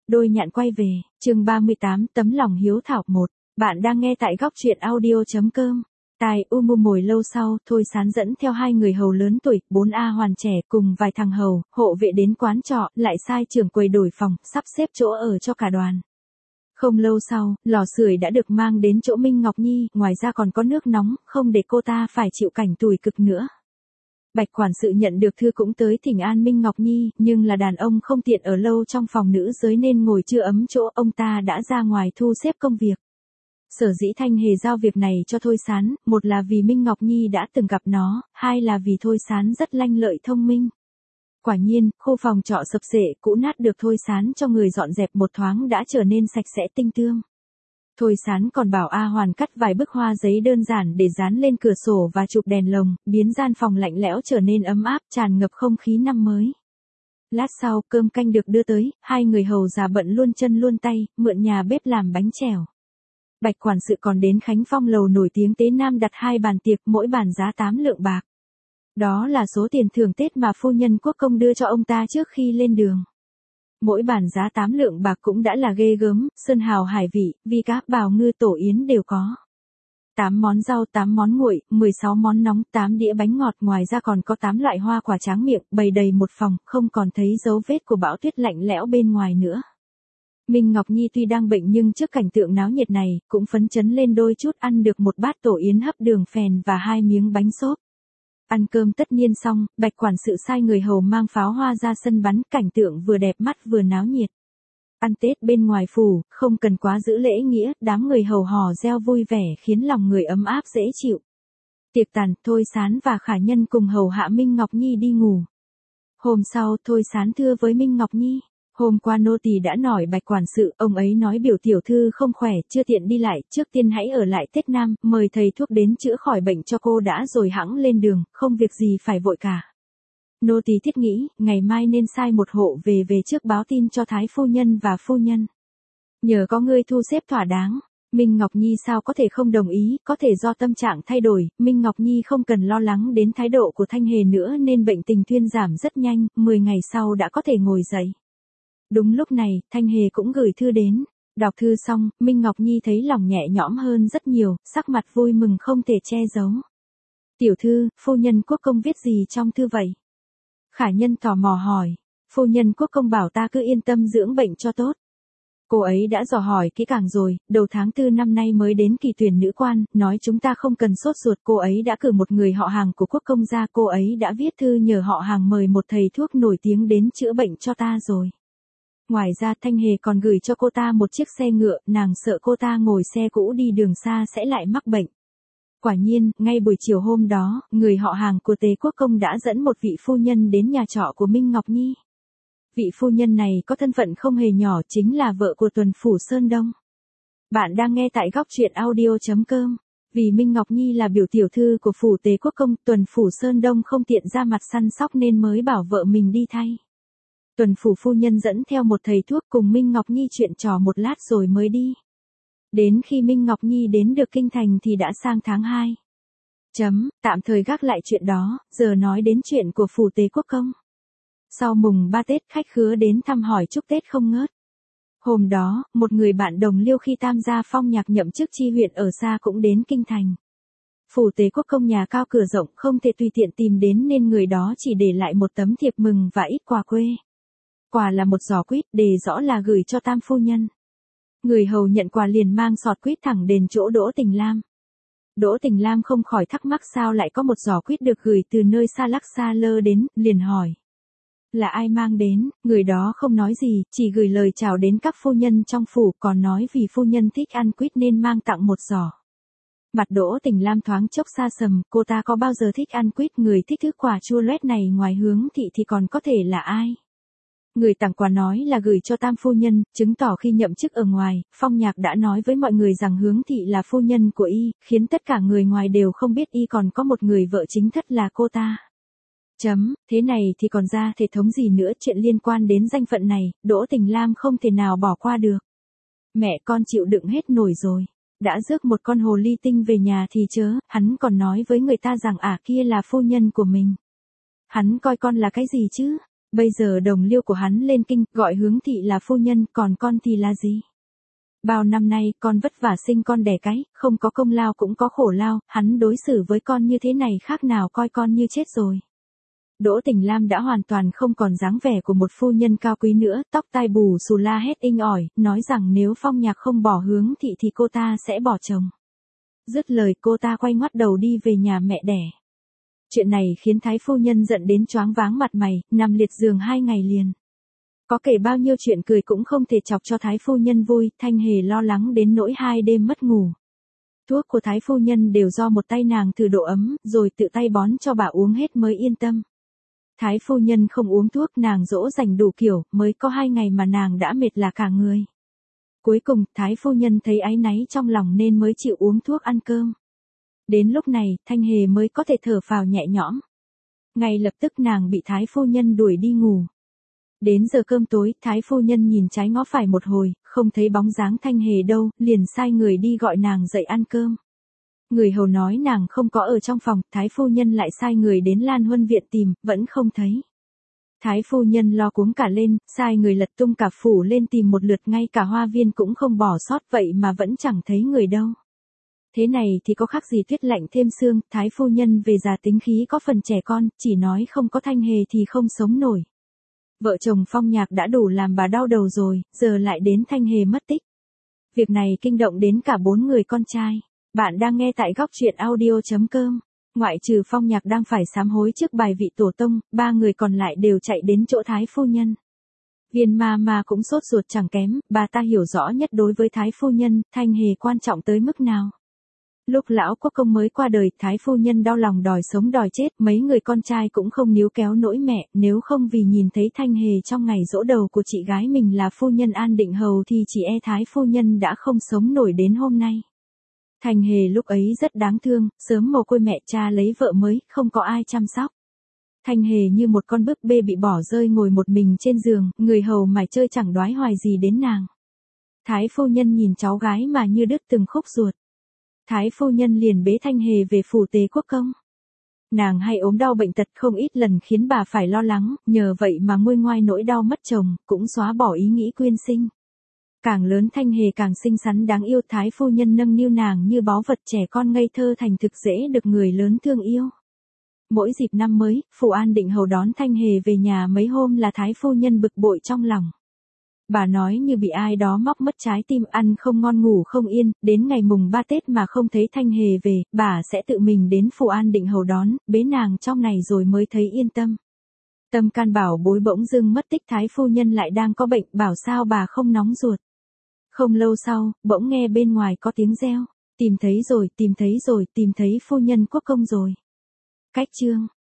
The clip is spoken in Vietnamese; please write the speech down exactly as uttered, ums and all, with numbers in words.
Đôi nhạn quay về, chương ba mươi tám, tấm lòng hiếu thảo một. Bạn đang nghe tại góc truyện audio.com. Tại U Mù mồi lâu sau, Thôi Sán dẫn theo hai người hầu lớn tuổi, bốn A hoàn trẻ cùng vài thằng hầu, hộ vệ đến quán trọ, lại sai trưởng quầy đổi phòng, sắp xếp chỗ ở cho cả đoàn. Không lâu sau, lò sưởi đã được mang đến chỗ Minh Ngọc Nhi, ngoài ra còn có nước nóng, không để cô ta phải chịu cảnh tủi cực nữa. Bạch quản sự nhận được thư cũng tới thỉnh an Minh Ngọc Nhi, nhưng là đàn ông không tiện ở lâu trong phòng nữ giới nên ngồi chưa ấm chỗ, ông ta đã ra ngoài thu xếp công việc. Sở dĩ Thanh Hề giao việc này cho Thôi Sán, một là vì Minh Ngọc Nhi đã từng gặp nó, hai là vì Thôi Sán rất lanh lợi thông minh. Quả nhiên, khu phòng trọ sập xệ cũ nát được Thôi Sán cho người dọn dẹp một thoáng đã trở nên sạch sẽ tinh tươm. Thôi Sán còn bảo A Hoàn cắt vài bức hoa giấy đơn giản để dán lên cửa sổ và chụp đèn lồng, biến gian phòng lạnh lẽo trở nên ấm áp, tràn ngập không khí năm mới. Lát sau, cơm canh được đưa tới, hai người hầu già bận luôn chân luôn tay, mượn nhà bếp làm bánh chèo. Bạch quản sự còn đến Khánh Phong lầu nổi tiếng Tế Nam đặt hai bàn tiệc, mỗi bàn giá tám lượng bạc. Đó là số tiền thưởng Tết mà phu nhân quốc công đưa cho ông ta trước khi lên đường. Mỗi bàn giá tám lượng bạc cũng đã là ghê gớm, sơn hào hải vị, vi cá, bào ngư, tổ yến đều có. tám món rau, tám món nguội, mười sáu món nóng, tám đĩa bánh ngọt, ngoài ra còn có tám loại hoa quả tráng miệng, bày đầy một phòng, không còn thấy dấu vết của bão tuyết lạnh lẽo bên ngoài nữa. Minh Ngọc Nhi tuy đang bệnh nhưng trước cảnh tượng náo nhiệt này, cũng phấn chấn lên đôi chút, ăn được một bát tổ yến hấp đường phèn và hai miếng bánh xốp. Ăn cơm tất niên xong, Bạch quản sự sai người hầu mang pháo hoa ra sân bắn, cảnh tượng vừa đẹp mắt vừa náo nhiệt. Ăn Tết bên ngoài phủ, không cần quá giữ lễ nghĩa, đám người hầu hò reo vui vẻ khiến lòng người ấm áp dễ chịu. Tiệc tàn, Thôi Sán và Khả Nhân cùng hầu hạ Minh Ngọc Nhi đi ngủ. Hôm sau, Thôi Sán thưa với Minh Ngọc Nhi. Hôm qua nô tỳ đã nói Bạch quản sự, ông ấy nói biểu tiểu thư không khỏe, chưa tiện đi lại, trước tiên hãy ở lại Tết Nam, mời thầy thuốc đến chữa khỏi bệnh cho cô đã rồi hẵng lên đường, không việc gì phải vội cả. Nô tỳ thiết nghĩ, ngày mai nên sai một hộ về về trước báo tin cho thái phu nhân và phu nhân. Nhờ có ngươi thu xếp thỏa đáng. Minh Ngọc Nhi sao có thể không đồng ý, có thể do tâm trạng thay đổi, Minh Ngọc Nhi không cần lo lắng đến thái độ của Thanh Hề nữa nên bệnh tình thuyên giảm rất nhanh, mười ngày sau đã có thể ngồi dậy. Đúng lúc này, Thanh Hề cũng gửi thư đến. Đọc thư xong, Minh Ngọc Nhi thấy lòng nhẹ nhõm hơn rất nhiều, sắc mặt vui mừng không thể che giấu. Tiểu thư, phu nhân quốc công viết gì trong thư vậy? Khả Nhân tò mò hỏi. Phu nhân quốc công bảo ta cứ yên tâm dưỡng bệnh cho tốt. Cô ấy đã dò hỏi kỹ càng rồi, đầu tháng tư năm nay mới đến kỳ tuyển nữ quan, nói chúng ta không cần sốt ruột, cô ấy đã cử một người họ hàng của quốc công ra, cô ấy đã viết thư nhờ họ hàng mời một thầy thuốc nổi tiếng đến chữa bệnh cho ta rồi. Ngoài ra Thanh Hề còn gửi cho cô ta một chiếc xe ngựa, nàng sợ cô ta ngồi xe cũ đi đường xa sẽ lại mắc bệnh. Quả nhiên, ngay buổi chiều hôm đó, người họ hàng của Tề Quốc Công đã dẫn một vị phu nhân đến nhà trọ của Minh Ngọc Nhi. Vị phu nhân này có thân phận không hề nhỏ, chính là vợ của Tuần Phủ Sơn Đông. Bạn đang nghe tại góc truyện audio.com. Vì Minh Ngọc Nhi là biểu tiểu thư của Phủ Tề Quốc Công, Tuần Phủ Sơn Đông không tiện ra mặt săn sóc nên mới bảo vợ mình đi thay. Tuần phủ phu nhân dẫn theo một thầy thuốc cùng Minh Ngọc Nhi chuyện trò một lát rồi mới đi. Đến khi Minh Ngọc Nhi đến được kinh thành thì đã sang tháng hai. Chấm, tạm thời gác lại chuyện đó, giờ nói đến chuyện của Phủ Tề Quốc Công. Sau mùng ba Tết khách khứa đến thăm hỏi chúc Tết không ngớt. Hôm đó, một người bạn đồng liêu khi tam gia phong nhạc nhậm chức chi huyện ở xa cũng đến kinh thành. Phủ Tề Quốc Công nhà cao cửa rộng không thể tùy tiện tìm đến nên người đó chỉ để lại một tấm thiệp mừng và ít quà quê. Quà là một giỏ quýt, đề rõ là gửi cho tam phu nhân. Người hầu nhận quà liền mang sọt quýt thẳng đến chỗ Đỗ Tình Lam. Đỗ Tình Lam không khỏi thắc mắc sao lại có một giỏ quýt được gửi từ nơi xa lắc xa lơ đến, liền hỏi. Là ai mang đến? Người đó không nói gì, chỉ gửi lời chào đến các phu nhân trong phủ, còn nói vì phu nhân thích ăn quýt nên mang tặng một giỏ. Mặt Đỗ Tình Lam thoáng chốc xa sầm, cô ta có bao giờ thích ăn quýt, người thích thứ quả chua loét này ngoài Hướng Thị thì còn có thể là ai? Người tặng quà nói là gửi cho tam phu nhân, chứng tỏ khi nhậm chức ở ngoài, Phong Nhạc đã nói với mọi người rằng Hướng Thị là phu nhân của y, khiến tất cả người ngoài đều không biết y còn có một người vợ chính thất là cô ta. Chấm, thế này thì còn ra thể thống gì nữa, chuyện liên quan đến danh phận này, Đỗ Tình Lam không thể nào bỏ qua được. Mẹ con chịu đựng hết nổi rồi. Đã rước một con hồ ly tinh về nhà thì chớ, hắn còn nói với người ta rằng à kia là phu nhân của mình. Hắn coi con là cái gì chứ? Bây giờ đồng liêu của hắn lên kinh, gọi Hướng thị là phu nhân, còn con thì là gì? Bao năm nay con vất vả sinh con đẻ cái, không có công lao cũng có khổ lao, hắn đối xử với con như thế này khác nào coi con như chết rồi. Đỗ Tình Lam đã hoàn toàn không còn dáng vẻ của một phu nhân cao quý nữa, tóc tai bù xù la hét inh ỏi, nói rằng nếu Phong Nhạc không bỏ Hướng thị thì cô ta sẽ bỏ chồng. Dứt lời cô ta quay ngoắt đầu đi về nhà mẹ đẻ. Chuyện này khiến thái phu nhân giận đến choáng váng mặt mày, nằm liệt giường hai ngày liền. Có kể bao nhiêu chuyện cười cũng không thể chọc cho thái phu nhân vui, Thanh Hề lo lắng đến nỗi hai đêm mất ngủ. Thuốc của thái phu nhân đều do một tay nàng thử độ ấm, rồi tự tay bón cho bà uống hết mới yên tâm. Thái phu nhân không uống thuốc, nàng dỗ dành đủ kiểu, mới có hai ngày mà nàng đã mệt là cả người. Cuối cùng, thái phu nhân thấy áy náy trong lòng nên mới chịu uống thuốc ăn cơm. Đến lúc này, Thanh Hề mới có thể thở phào nhẹ nhõm. Ngay lập tức nàng bị thái phu nhân đuổi đi ngủ. Đến giờ cơm tối, thái phu nhân nhìn trái ngó phải một hồi, không thấy bóng dáng Thanh Hề đâu, liền sai người đi gọi nàng dậy ăn cơm. Người hầu nói nàng không có ở trong phòng, thái phu nhân lại sai người đến Lan Huân viện tìm, vẫn không thấy. Thái phu nhân lo cuống cả lên, sai người lật tung cả phủ lên tìm một lượt, ngay cả hoa viên cũng không bỏ sót, vậy mà vẫn chẳng thấy người đâu. Thế này thì có khác gì tuyết lạnh thêm sương, thái phu nhân về già tính khí có phần trẻ con, chỉ nói không có Thanh Hề thì không sống nổi. Vợ chồng Phong Nhạc đã đủ làm bà đau đầu rồi, giờ lại đến Thanh Hề mất tích. Việc này kinh động đến cả bốn người con trai. Bạn đang nghe tại góc truyện audio chấm com. Ngoại trừ Phong Nhạc đang phải sám hối trước bài vị tổ tông, ba người còn lại đều chạy đến chỗ thái phu nhân. Viên ma ma cũng sốt ruột chẳng kém, bà ta hiểu rõ nhất đối với thái phu nhân, Thanh Hề quan trọng tới mức nào. Lúc lão quốc công mới qua đời, thái phu nhân đau lòng đòi sống đòi chết, mấy người con trai cũng không níu kéo nỗi mẹ, nếu không vì nhìn thấy Thanh Hề trong ngày giỗ đầu của chị gái mình là phu nhân An Định Hầu thì chỉ e thái phu nhân đã không sống nổi đến hôm nay. Thanh Hề lúc ấy rất đáng thương, sớm mồ côi mẹ cha lấy vợ mới, không có ai chăm sóc. Thanh Hề như một con búp bê bị bỏ rơi ngồi một mình trên giường, người hầu mải chơi chẳng đoái hoài gì đến nàng. Thái phu nhân nhìn cháu gái mà như đứt từng khúc ruột. Thái phu nhân liền bế Thanh Hề về phủ Tế Quốc công. Nàng hay ốm đau bệnh tật không ít lần khiến bà phải lo lắng, nhờ vậy mà nguôi ngoai nỗi đau mất chồng, cũng xóa bỏ ý nghĩ quyên sinh. Càng lớn Thanh Hề càng xinh xắn đáng yêu, thái phu nhân nâng niu nàng như báu vật, trẻ con ngây thơ thành thực dễ được người lớn thương yêu. Mỗi dịp năm mới, phủ An Định Hầu đón Thanh Hề về nhà mấy hôm là thái phu nhân bực bội trong lòng. Bà nói như bị ai đó móc mất trái tim, ăn không ngon ngủ không yên, đến ngày mùng ba Tết mà không thấy Thanh Hề về, bà sẽ tự mình đến phủ An Định Hầu đón, bế nàng trong này rồi mới thấy yên tâm. Tâm can bảo bối bỗng dưng mất tích, thái phu nhân lại đang có bệnh, bảo sao bà không nóng ruột. Không lâu sau, bỗng nghe bên ngoài có tiếng reo, tìm thấy rồi, tìm thấy rồi, tìm thấy phu nhân quốc công rồi. Cách chương